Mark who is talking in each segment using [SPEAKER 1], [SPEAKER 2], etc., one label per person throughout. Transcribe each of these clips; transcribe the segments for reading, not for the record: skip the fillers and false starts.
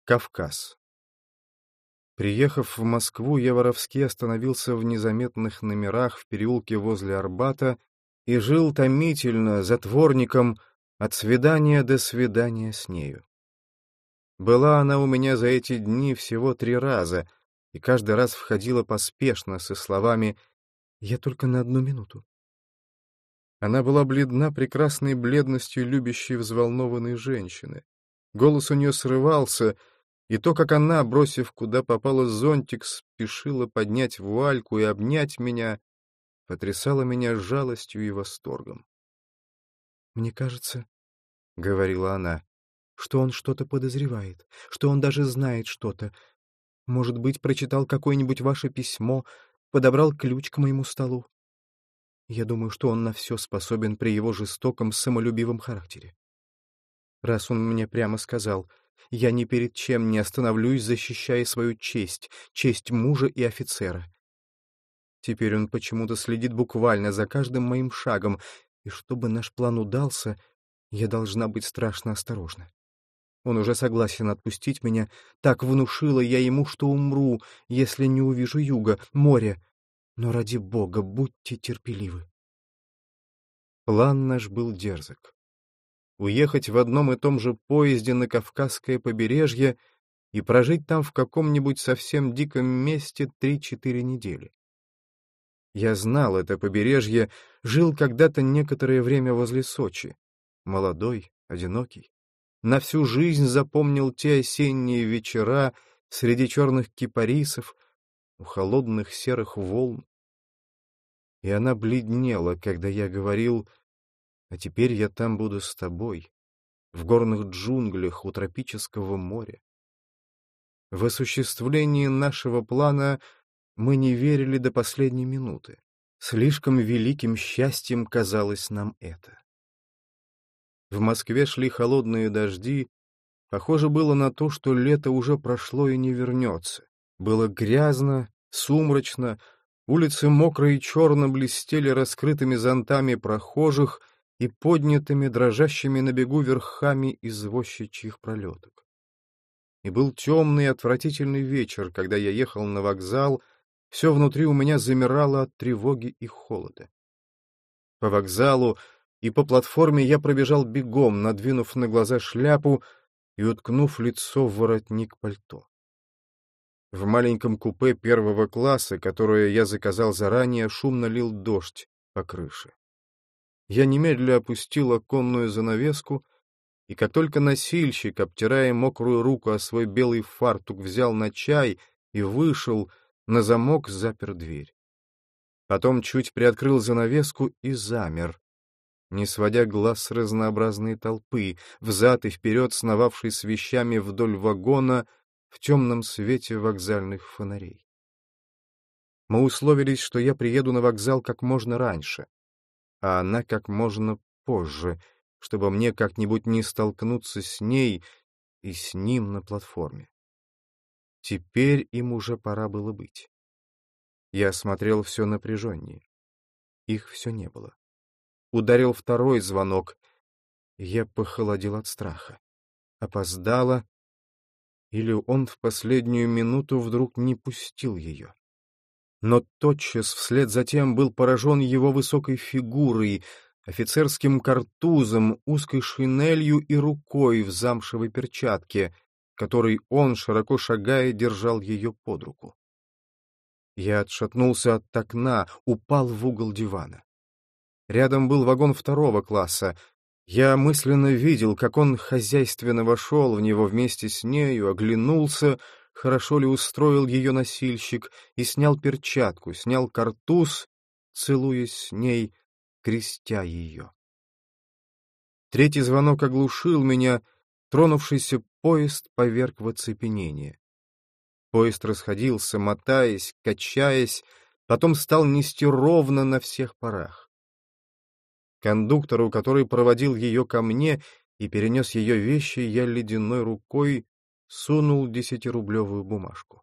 [SPEAKER 1] Кавказ. Приехав в Москву, я воровски остановился в незаметных номерах в переулке возле Арбата и жил томительно, затворником, от свидания до свидания с нею. Была она у меня за эти дни всего 3 раза, и каждый раз входила поспешно, со словами «Я только на 1 минуту». Она была бледна прекрасной бледностью любящей взволнованной женщины. Голос у нее срывался, и то, как она, бросив куда попало зонтик, спешила поднять вуальку и обнять меня, потрясало меня жалостью и восторгом. «Мне кажется, — говорила она, — что он что-то подозревает, что он даже знает что-то. Может быть, прочитал какое-нибудь ваше письмо, подобрал ключ к моему столу. Я думаю, что он на все способен при его жестоком, самолюбивом характере. Раз он мне прямо сказал, я ни перед чем не остановлюсь, защищая свою честь, честь мужа и офицера. Теперь он почему-то следит буквально за каждым моим шагом, и чтобы наш план удался, я должна быть страшно осторожна. Он уже согласен отпустить меня, так внушила я ему, что умру, если не увижу юга, моря. Но ради Бога, будьте терпеливы. План наш был дерзок. Уехать в одном и том же поезде на Кавказское побережье и прожить там в каком-нибудь совсем диком месте 3-4 недели. Я знал это побережье, жил когда-то некоторое время возле Сочи. Молодой, одинокий. На всю жизнь запомнил те осенние вечера среди черных кипарисов, у холодных серых волн. И она бледнела, когда я говорил: «А теперь я там буду с тобой, в горных джунглях у тропического моря». В осуществлении нашего плана мы не верили до последней минуты. Слишком великим счастьем казалось нам это. В Москве шли холодные дожди. Похоже было на то, что лето уже прошло и не вернется. Было грязно, сумрачно, улицы мокро и черно блестели раскрытыми зонтами прохожих и поднятыми, дрожащими на бегу верхами извозчичьих пролеток. И был темный и отвратительный вечер, когда я ехал на вокзал, все внутри у меня замирало от тревоги и холода. По вокзалу и по платформе я пробежал бегом, надвинув на глаза шляпу и уткнув лицо в воротник пальто. В маленьком купе 1 класса, которое я заказал заранее, шумно лил дождь по крыше. Я немедля опустил оконную занавеску, и как только носильщик, обтирая мокрую руку о свой белый фартук, взял на чай и вышел, на замок запер дверь. Потом чуть приоткрыл занавеску и замер, не сводя глаз с разнообразной толпы, взад и вперед сновавшей с вещами вдоль вагона в темном свете вокзальных фонарей. Мы условились, что я приеду на вокзал как можно раньше, а она как можно позже, чтобы мне как-нибудь не столкнуться с ней и с ним на платформе. Теперь им уже пора было быть. Я смотрел все напряженнее. Их все не было. Ударил 2-й звонок. Я похолодел от страха. Опоздала, или он в последнюю минуту вдруг не пустил ее. Но тотчас вслед за тем был поражен его высокой фигурой, офицерским картузом, узкой шинелью и рукой в замшевой перчатке, которой он, широко шагая, держал ее под руку. Я отшатнулся от окна, упал в угол дивана. Рядом был вагон 2 класса. Я мысленно видел, как он хозяйственно вошел в него вместе с нею, оглянулся, хорошо ли устроил ее носильщик, и снял перчатку, снял картуз, целуясь с ней, крестя ее. 3-й звонок оглушил меня, тронувшийся поезд поверг в оцепенение. Поезд расходился, мотаясь, качаясь, потом стал нести ровно на всех парах. Кондуктору, который проводил ее ко мне и перенес ее вещи, я ледяной рукой сунул 10-рублевую бумажку.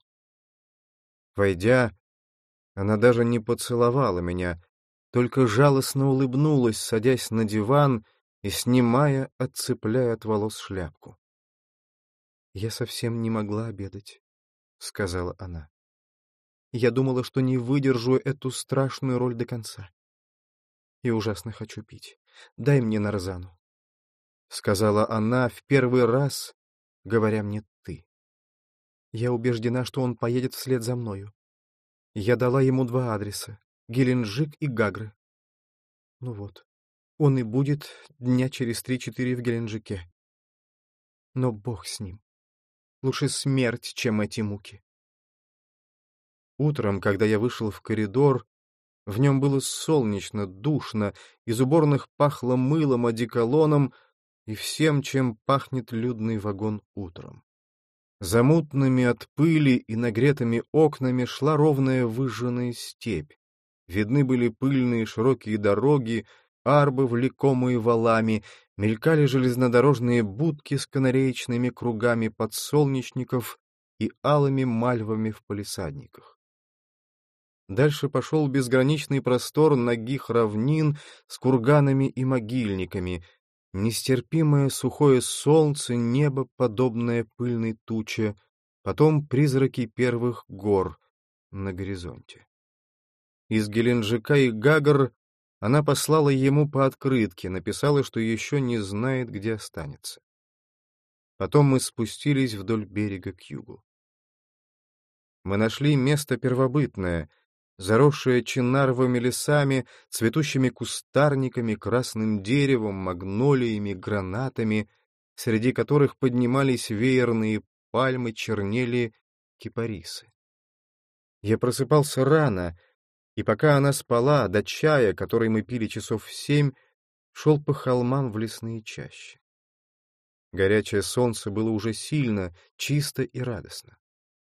[SPEAKER 1] Войдя, она даже не поцеловала меня, только жалостно улыбнулась, садясь на диван и снимая, отцепляя от волос шляпку. «Я совсем не могла обедать», — сказала она. «Я думала, что не выдержу эту страшную роль до конца. И ужасно хочу пить. Дай мне нарзану», — сказала она в первый раз, говоря мне «ты». Я убеждена, что он поедет вслед за мною. Я дала ему 2 адреса — Геленджик и Гагры. Ну вот, он и будет дня через 3-4 в Геленджике. Но бог с ним. Лучше смерть, чем эти муки. Утром, когда я вышел в коридор, в нем было солнечно, душно, из уборных пахло мылом, одеколоном и всем, чем пахнет людный вагон утром. За мутными от пыли и нагретыми окнами шла ровная выжженная степь. Видны были пыльные широкие дороги, арбы, влекомые валами, мелькали железнодорожные будки с канареечными кругами подсолнечников и алыми мальвами в палисадниках. Дальше пошел безграничный простор нагих равнин с курганами и могильниками, нестерпимое сухое солнце, небо, подобное пыльной туче, потом призраки первых гор на горизонте. Из Геленджика и Гагр она послала ему по открытке, написала, что еще не знает, где останется. Потом мы спустились вдоль берега к югу. Мы нашли место первобытное, заросшее чинаровыми лесами, цветущими кустарниками, красным деревом, магнолиями, гранатами, среди которых поднимались веерные пальмы, чернели кипарисы. Я просыпался рано, и пока она спала, до чая, который мы пили часов в 7, шел по холмам в лесные чащи. Горячее солнце было уже сильно, чисто и радостно.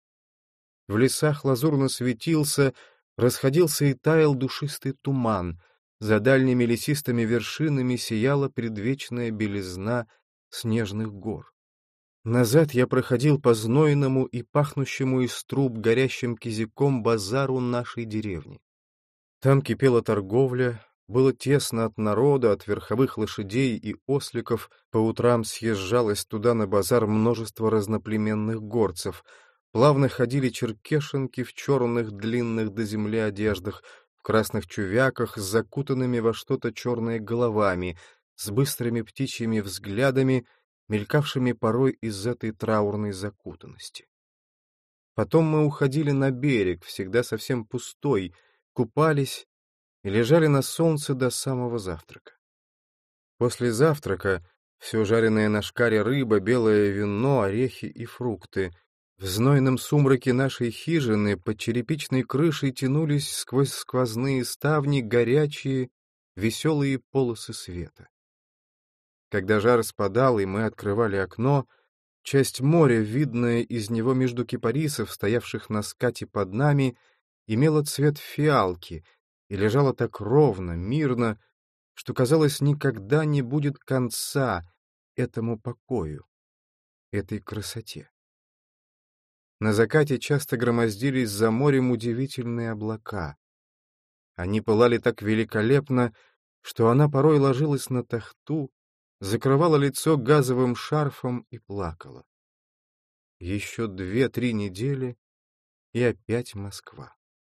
[SPEAKER 1] В лесах лазурно светился, расходился и таял душистый туман, за дальними лесистыми вершинами сияла предвечная белизна снежных гор. Назад я проходил по знойному и пахнущему из труб горящим кизиком базару нашей деревни. Там кипела торговля, было тесно от народа, от верховых лошадей и осликов, по утрам съезжалось туда на базар множество разноплеменных горцев, плавно ходили черкешенки в черных длинных до земли одеждах, в красных чувяках с закутанными во что-то черное головами, с быстрыми птичьими взглядами, мелькавшими порой из этой траурной закутанности. Потом мы уходили на берег, всегда совсем пустой, купались и лежали на солнце до самого завтрака. После завтрака все жареное на шкаре рыба, белое вино, орехи и фрукты. В знойном сумраке нашей хижины под черепичной крышей тянулись сквозь сквозные ставни горячие, веселые полосы света. Когда жар спадал, и мы открывали окно, часть моря, видная из него между кипарисов, стоявших на скате под нами, имела цвет фиалки и лежала так ровно, мирно, что, казалось, никогда не будет конца этому покою, этой красоте. На закате часто громоздились за морем удивительные облака. Они пылали так великолепно, что она порой ложилась на тахту, закрывала лицо газовым шарфом и плакала. Еще 2-3 недели, и опять Москва.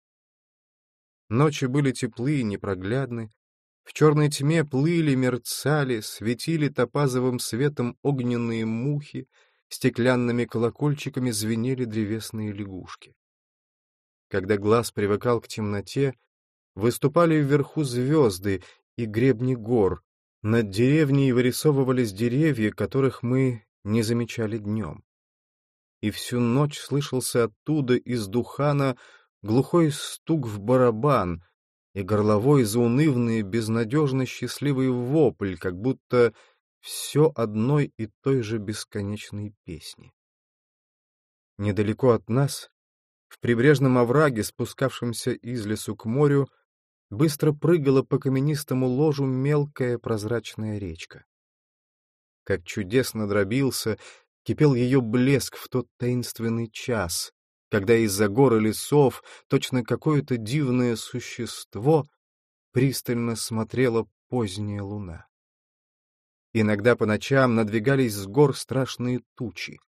[SPEAKER 1] Ночи были теплые, непроглядны. В черной тьме плыли, мерцали, светили топазовым светом огненные мухи, стеклянными колокольчиками звенели древесные лягушки. Когда глаз привыкал к темноте, выступали вверху звезды и гребни гор, над деревней вырисовывались деревья, которых мы не замечали днем. И всю ночь слышался оттуда из Духана глухой стук в барабан и горловой заунывный, безнадежно счастливый вопль, как будто все одной и той же бесконечной песни. Недалеко от нас, в прибрежном овраге, спускавшемся из лесу к морю, быстро прыгала по каменистому ложу мелкая прозрачная речка. Как чудесно дробился, кипел ее блеск в тот таинственный час, когда из-за гор и лесов точно какое-то дивное существо пристально смотрела поздняя луна. Иногда по ночам надвигались с гор страшные тучи.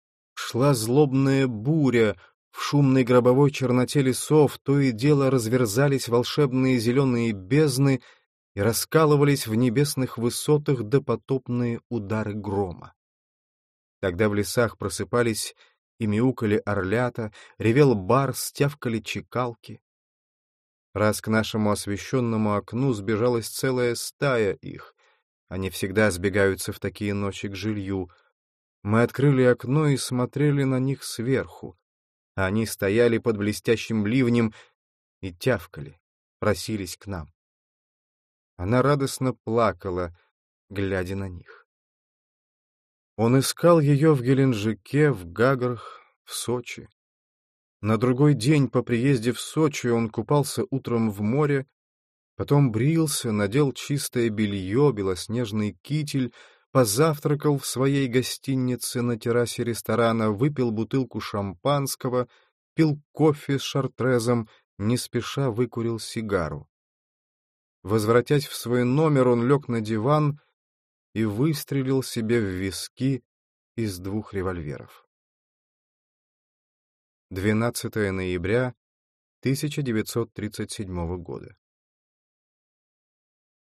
[SPEAKER 1] Шла злобная буря, в шумной гробовой черноте лесов то и дело разверзались волшебные зеленые бездны и раскалывались в небесных высотах допотопные удары грома. Тогда в лесах просыпались и мяукали орлята, ревел барс, тявкали чекалки. Раз к нашему освещенному окну сбежалась целая стая их. Они всегда сбегаются в такие ночи к жилью. Мы открыли окно и смотрели на них сверху. А они стояли под блестящим ливнем и тявкали, просились к нам. Она радостно плакала, глядя на них. Он искал ее в Геленджике, в Гаграх, в Сочи. На другой день по приезде в Сочи он купался утром в море, потом брился, надел чистое белье, белоснежный китель, позавтракал в своей гостинице на террасе ресторана, выпил бутылку шампанского, пил кофе с шартрезом, не спеша выкурил сигару. Возвратясь в свой номер, он лег на диван и выстрелил себе в виски из 2 револьверов. 12 ноября 1937 года.